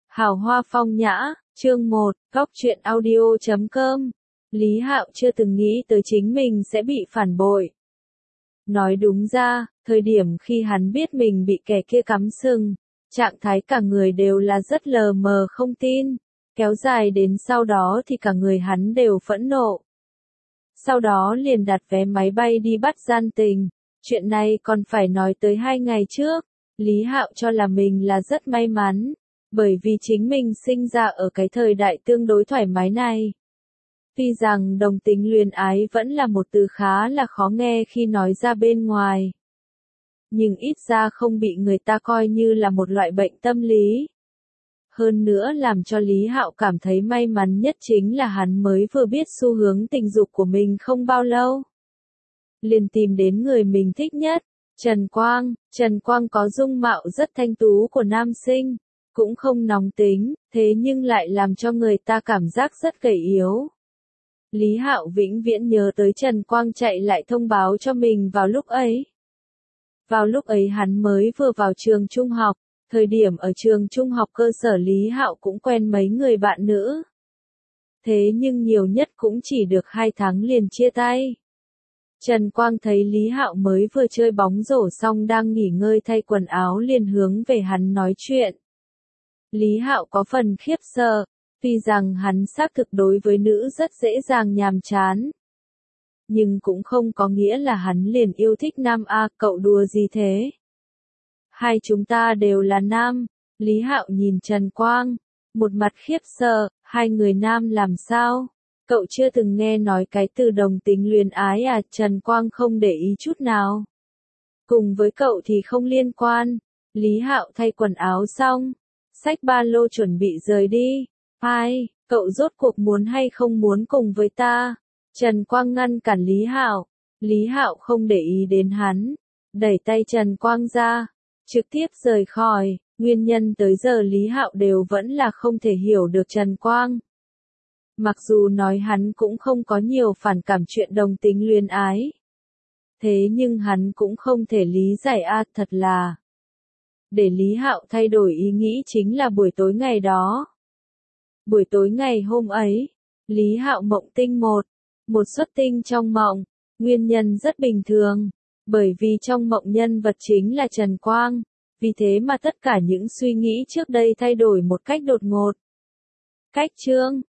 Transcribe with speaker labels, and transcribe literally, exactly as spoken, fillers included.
Speaker 1: Hào hoa phong nhã, chương một, góc truyện audio chấm com. Lý Hạo chưa từng nghĩ tới chính mình sẽ bị phản bội. Nói đúng ra, thời điểm khi hắn biết mình bị kẻ kia cắm sừng, trạng thái cả người đều là rất lờ mờ không tin, kéo dài đến sau đó thì cả người hắn đều phẫn nộ. Sau đó liền đặt vé máy bay đi bắt gian tình. Chuyện này còn phải nói tới hai ngày trước, Lý Hạo cho là mình là rất may mắn, bởi vì chính mình sinh ra ở cái thời đại tương đối thoải mái này. Tuy rằng đồng tính luyến ái vẫn là một từ khá là khó nghe khi nói ra bên ngoài, nhưng ít ra không bị người ta coi như là một loại bệnh tâm lý. Hơn nữa làm cho Lý Hạo cảm thấy may mắn nhất chính là hắn mới vừa biết xu hướng tình dục của mình không bao lâu, liền tìm đến người mình thích nhất, Trần Quang. Trần Quang có dung mạo rất thanh tú của nam sinh, cũng không nóng tính, thế nhưng lại làm cho người ta cảm giác rất gầy yếu. Lý Hạo vĩnh viễn nhớ tới Trần Quang chạy lại thông báo cho mình vào lúc ấy. Vào lúc ấy hắn mới vừa vào trường trung học, thời điểm ở trường trung học cơ sở Lý Hạo cũng quen mấy người bạn nữ. Thế nhưng nhiều nhất cũng chỉ được hai tháng liền chia tay. Trần Quang thấy Lý Hạo mới vừa chơi bóng rổ xong đang nghỉ ngơi thay quần áo liền hướng về hắn nói chuyện. Lý Hạo có phần khiếp sợ, tuy rằng hắn xác thực đối với nữ rất dễ dàng nhàm chán. Nhưng cũng không có nghĩa là hắn liền yêu thích nam a, cậu đùa gì thế? Hai chúng ta đều là nam. Lý Hạo nhìn Trần Quang, một mặt khiếp sợ, hai người nam làm sao? Cậu chưa từng nghe nói cái từ đồng tính luyến ái à? Trần Quang không để ý chút nào. Cùng với cậu thì không liên quan. Lý Hạo thay quần áo xong, xách ba lô chuẩn bị rời đi. Ai, cậu rốt cuộc muốn hay không muốn cùng với ta? Trần Quang ngăn cản Lý Hạo. Lý Hạo không để ý đến hắn, đẩy tay Trần Quang ra, trực tiếp rời khỏi. Nguyên nhân tới giờ Lý Hạo đều vẫn là không thể hiểu được Trần Quang. Mặc dù nói hắn cũng không có nhiều phản cảm chuyện đồng tính luyến ái, thế nhưng hắn cũng không thể lý giải a, thật là. Để Lý Hạo thay đổi ý nghĩ chính là buổi tối ngày đó. Buổi tối ngày hôm ấy, Lý Hạo mộng tinh một, một xuất tinh trong mộng, nguyên nhân rất bình thường, bởi vì trong mộng nhân vật chính là Trần Quang, vì thế mà tất cả những suy nghĩ trước đây thay đổi một cách đột ngột. Cách chương